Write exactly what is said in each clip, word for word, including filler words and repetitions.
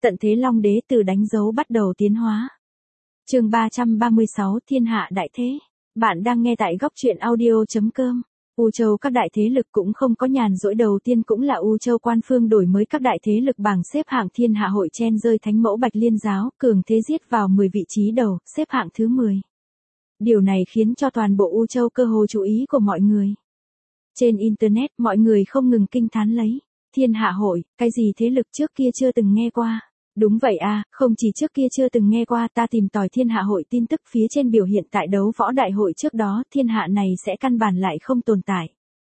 Tận thế Long Đế từ đánh dấu bắt đầu tiến hóa. Chương ba trăm ba mươi sáu Thiên hạ đại thế. Bạn đang nghe tại góc truyện audio chấm com. U Châu các đại thế lực cũng không có nhàn rỗi, đầu tiên cũng là U Châu Quan Phương đổi mới các đại thế lực bảng xếp hạng Thiên hạ hội chen rơi Thánh Mẫu Bạch Liên giáo, cường thế giết vào mười vị trí đầu, xếp hạng thứ mười. Điều này khiến cho toàn bộ U Châu cơ hồ chú ý của mọi người. Trên internet mọi người không ngừng kinh thán lấy. Thiên hạ hội, cái gì thế lực trước kia chưa từng nghe qua. Đúng vậy à, không chỉ trước kia chưa từng nghe qua, ta tìm tòi thiên hạ hội tin tức phía trên biểu hiện tại đấu võ đại hội trước đó, thiên hạ này sẽ căn bản lại không tồn tại.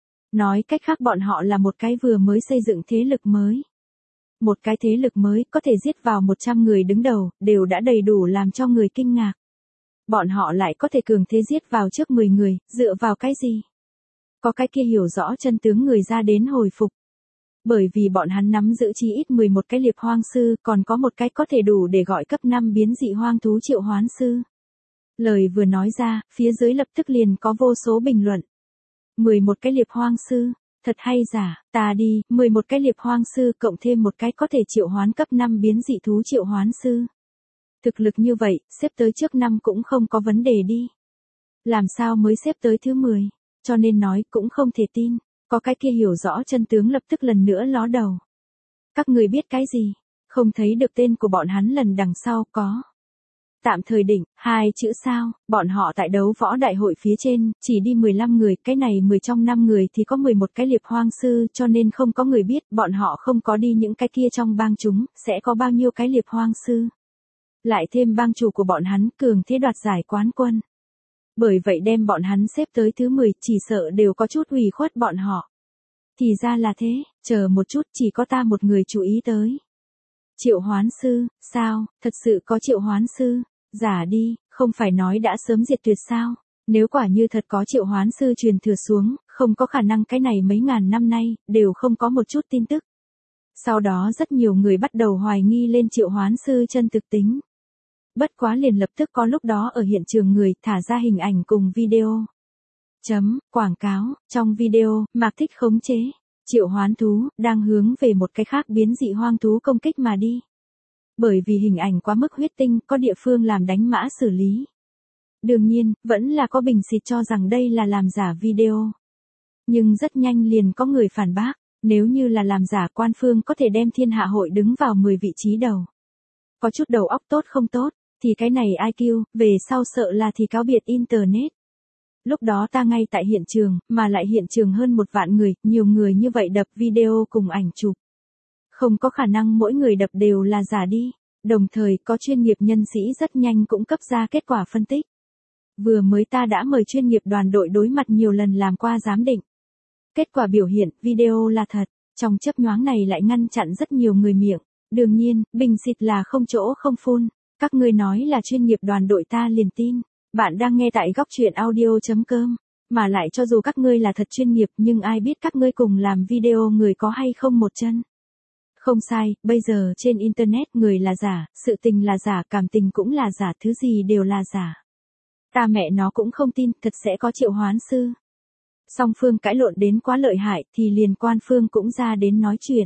Nói cách khác, bọn họ là một cái vừa mới xây dựng thế lực mới. Một cái thế lực mới có thể giết vào một trăm người đứng đầu, đều đã đầy đủ làm cho người kinh ngạc. Bọn họ lại có thể cường thế giết vào trước mười người, dựa vào cái gì? Có cái kia hiểu rõ chân tướng người ra đến hồi phục. Bởi vì bọn hắn nắm giữ chí ít mười một cái liệp hoang sư, còn có một cái có thể đủ để gọi cấp năm biến dị hoang thú triệu hoán sư. Lời vừa nói ra, phía dưới lập tức liền có vô số bình luận. mười một cái liệp hoang sư, thật hay giả, ta đi, mười một cái liệp hoang sư cộng thêm một cái có thể triệu hoán cấp năm biến dị thú triệu hoán sư. Thực lực như vậy, xếp tới trước năm cũng không có vấn đề đi. Làm sao mới xếp tới thứ mười, cho nên nói cũng không thể tin. Có cái kia hiểu rõ chân tướng lập tức lần nữa ló đầu. Các người biết cái gì? Không thấy được tên của bọn hắn lần đằng sau có. Tạm thời đỉnh, hai chữ sao, bọn họ tại đấu võ đại hội phía trên, chỉ đi mười lăm người, cái này mười trong năm người thì có mười một cái liệp hoang sư, cho nên không có người biết, bọn họ không có đi những cái kia trong bang chúng, sẽ có bao nhiêu cái liệp hoang sư. Lại thêm bang chủ của bọn hắn cường thế đoạt giải quán quân. Bởi vậy đem bọn hắn xếp tới thứ mười, chỉ sợ đều có chút ủy khuất bọn họ. Thì ra là thế, chờ một chút, chỉ có ta một người chú ý tới. Triệu hoán sư, sao, thật sự có triệu hoán sư? Giả đi, không phải nói đã sớm diệt tuyệt sao? Nếu quả như thật có triệu hoán sư truyền thừa xuống, không có khả năng cái này mấy ngàn năm nay, đều không có một chút tin tức. Sau đó rất nhiều người bắt đầu hoài nghi lên triệu hoán sư chân thực tính. Bất quá liền lập tức có lúc đó ở hiện trường người thả ra hình ảnh cùng video. Chấm, quảng cáo, trong video, Mạc Thích khống chế. Triệu hoán thú, đang hướng về một cái khác biến dị hoang thú công kích mà đi. Bởi vì hình ảnh quá mức huyết tinh, có địa phương làm đánh mã xử lý. Đương nhiên, vẫn là có bình xịt cho rằng đây là làm giả video. Nhưng rất nhanh liền có người phản bác, nếu như là làm giả, Quan Phương có thể đem thiên hạ hội đứng vào mười vị trí đầu. Có chút đầu óc tốt không tốt, thì cái này i kiu, về sau sợ là thì cáo biệt internet. Lúc đó ta ngay tại hiện trường, mà lại hiện trường hơn một vạn người, nhiều người như vậy đập video cùng ảnh chụp. Không có khả năng mỗi người đập đều là giả đi. Đồng thời có chuyên nghiệp nhân sĩ rất nhanh cũng cấp ra kết quả phân tích. Vừa mới ta đã mời chuyên nghiệp đoàn đội đối mặt nhiều lần làm qua giám định. Kết quả biểu hiện video là thật, trong chớp nhoáng này lại ngăn chặn rất nhiều người miệng. Đương nhiên, bình xịt là không chỗ không phun. Các ngươi nói là chuyên nghiệp đoàn đội ta liền tin. Bạn đang nghe tại góc truyện audio chấm com. Mà lại cho dù các ngươi là thật chuyên nghiệp, nhưng ai biết các ngươi cùng làm video người có hay không một chân. Không sai, bây giờ trên internet người là giả, sự tình là giả, cảm tình cũng là giả, thứ gì đều là giả. Ta mẹ nó cũng không tin, thật sẽ có triệu hoán sư. Song phương cãi lộn đến quá lợi hại, thì liền Quan Phương cũng ra đến nói chuyện.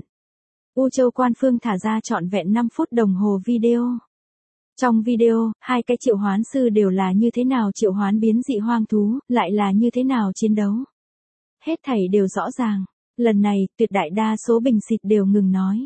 U Châu Quan Phương thả ra trọn vẹn năm phút đồng hồ video. Trong video, hai cái triệu hoán sư đều là như thế nào triệu hoán biến dị hoang thú, lại là như thế nào chiến đấu. Hết thảy đều rõ ràng. Lần này, tuyệt đại đa số bình xịt đều ngừng nói.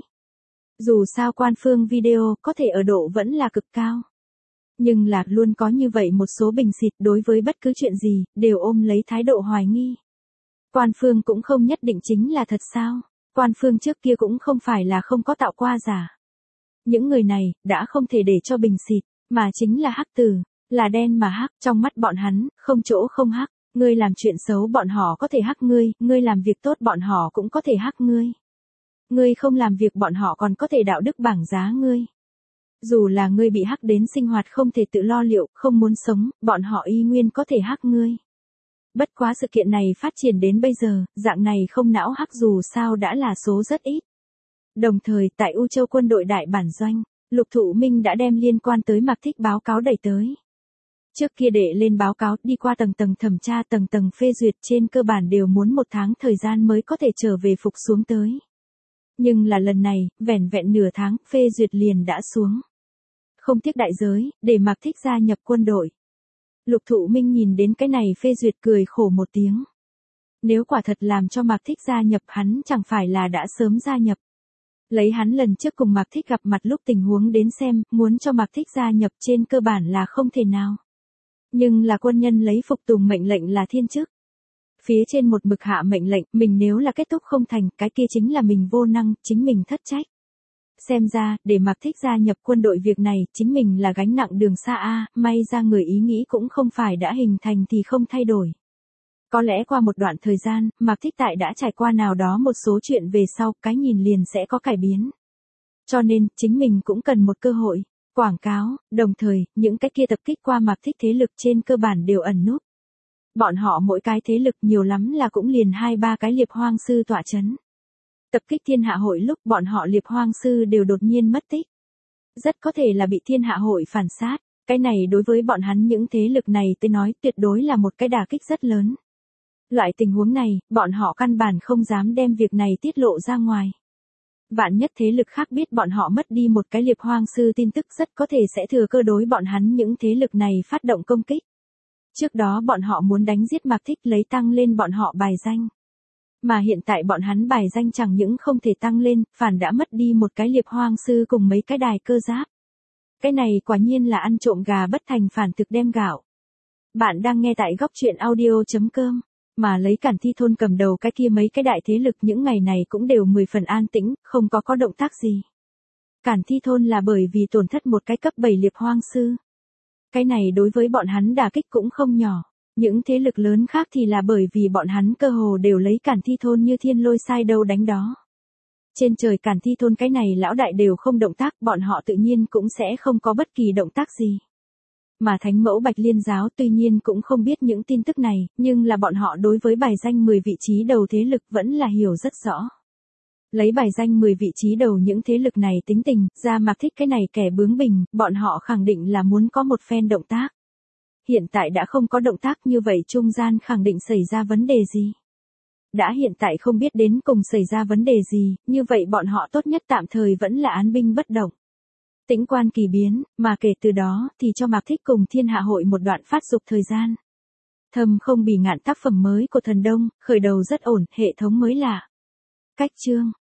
Dù sao Quan Phương video có thể ở độ vẫn là cực cao. Nhưng là luôn có như vậy một số bình xịt đối với bất cứ chuyện gì, đều ôm lấy thái độ hoài nghi. Quan Phương cũng không nhất định chính là thật sao. Quan Phương trước kia cũng không phải là không có tạo qua giả. Những người này, đã không thể để cho bình xịt, mà chính là hắc tử, là đen mà hắc, trong mắt bọn hắn, không chỗ không hắc. Ngươi làm chuyện xấu bọn họ có thể hắc ngươi, ngươi làm việc tốt bọn họ cũng có thể hắc ngươi. Ngươi không làm việc bọn họ còn có thể đạo đức bảng giá ngươi. Dù là ngươi bị hắc đến sinh hoạt không thể tự lo liệu, không muốn sống, bọn họ y nguyên có thể hắc ngươi. Bất quá sự kiện này phát triển đến bây giờ, dạng này không não hắc dù sao đã là số rất ít. Đồng thời, tại U Châu quân đội đại bản doanh, Lục Thụ Minh đã đem liên quan tới Mạc Thích báo cáo đẩy tới. Trước kia đệ lên báo cáo, đi qua tầng tầng thẩm tra, tầng tầng phê duyệt, trên cơ bản đều muốn một tháng thời gian mới có thể trở về phục xuống tới. Nhưng là lần này, vẻn vẹn nửa tháng, phê duyệt liền đã xuống. Không tiếc đại giới, để Mạc Thích gia nhập quân đội. Lục Thụ Minh nhìn đến cái này phê duyệt cười khổ một tiếng. Nếu quả thật làm cho Mạc Thích gia nhập hắn chẳng phải là đã sớm gia nhập. Lấy hắn lần trước cùng Mạc Thích gặp mặt lúc tình huống đến xem, muốn cho Mạc Thích gia nhập trên cơ bản là không thể nào. Nhưng là quân nhân lấy phục tùng mệnh lệnh là thiên chức. Phía trên một mực hạ mệnh lệnh, mình nếu là kết thúc không thành, cái kia chính là mình vô năng, chính mình thất trách. Xem ra, để Mạc Thích gia nhập quân đội việc này, chính mình là gánh nặng đường xa a, may ra người ý nghĩ cũng không phải đã hình thành thì không thay đổi. Có lẽ qua một đoạn thời gian, Mạc Thích tại đã trải qua nào đó một số chuyện về sau, cái nhìn liền sẽ có cải biến. Cho nên, chính mình cũng cần một cơ hội, quảng cáo, đồng thời, những cái kia tập kích qua Mạc Thích thế lực trên cơ bản đều ẩn núp. Bọn họ mỗi cái thế lực nhiều lắm là cũng liền hai ba cái liệp hoang sư tọa chấn. Tập kích thiên hạ hội lúc bọn họ liệp hoang sư đều đột nhiên mất tích. Rất có thể là bị thiên hạ hội phản sát, cái này đối với bọn hắn những thế lực này tôi nói tuyệt đối là một cái đả kích rất lớn. Loại tình huống này, bọn họ căn bản không dám đem việc này tiết lộ ra ngoài. Vạn nhất thế lực khác biết bọn họ mất đi một cái liệp hoang sư tin tức rất có thể sẽ thừa cơ đối bọn hắn những thế lực này phát động công kích. Trước đó bọn họ muốn đánh giết Mạc Thích lấy tăng lên bọn họ bài danh. Mà hiện tại bọn hắn bài danh chẳng những không thể tăng lên, phản đã mất đi một cái liệp hoang sư cùng mấy cái đài cơ giáp. Cái này quả nhiên là ăn trộm gà bất thành phản thực đem gạo. Bạn đang nghe tại góc truyện audio chấm com. Mà lấy Cản Thi thôn cầm đầu cái kia mấy cái đại thế lực những ngày này cũng đều mười phần an tĩnh, không có có động tác gì. Cản Thi thôn là bởi vì tổn thất một cái cấp bảy liệp hoang sư. Cái này đối với bọn hắn đả kích cũng không nhỏ. Những thế lực lớn khác thì là bởi vì bọn hắn cơ hồ đều lấy Cản Thi thôn như thiên lôi sai đâu đánh đó. Trên trời Cản Thi thôn cái này lão đại đều không động tác, bọn họ tự nhiên cũng sẽ không có bất kỳ động tác gì. Mà Thánh Mẫu Bạch Liên giáo tuy nhiên cũng không biết những tin tức này, nhưng là bọn họ đối với bài danh mười vị trí đầu thế lực vẫn là hiểu rất rõ. Lấy bài danh mười vị trí đầu những thế lực này tính tình, ra Mạc Thích cái này kẻ bướng bỉnh, bọn họ khẳng định là muốn có một phen động tác. Hiện tại đã không có động tác như vậy trung gian khẳng định xảy ra vấn đề gì. Đã hiện tại không biết đến cùng xảy ra vấn đề gì, như vậy bọn họ tốt nhất tạm thời vẫn là án binh bất động. Tĩnh quan kỳ biến, mà kể từ đó thì cho Mạc Thích cùng thiên hạ hội một đoạn phát dục thời gian. Thầm không bỉ ngạn tác phẩm mới của thần Đông, khởi đầu rất ổn, hệ thống mới lạ. Cách chương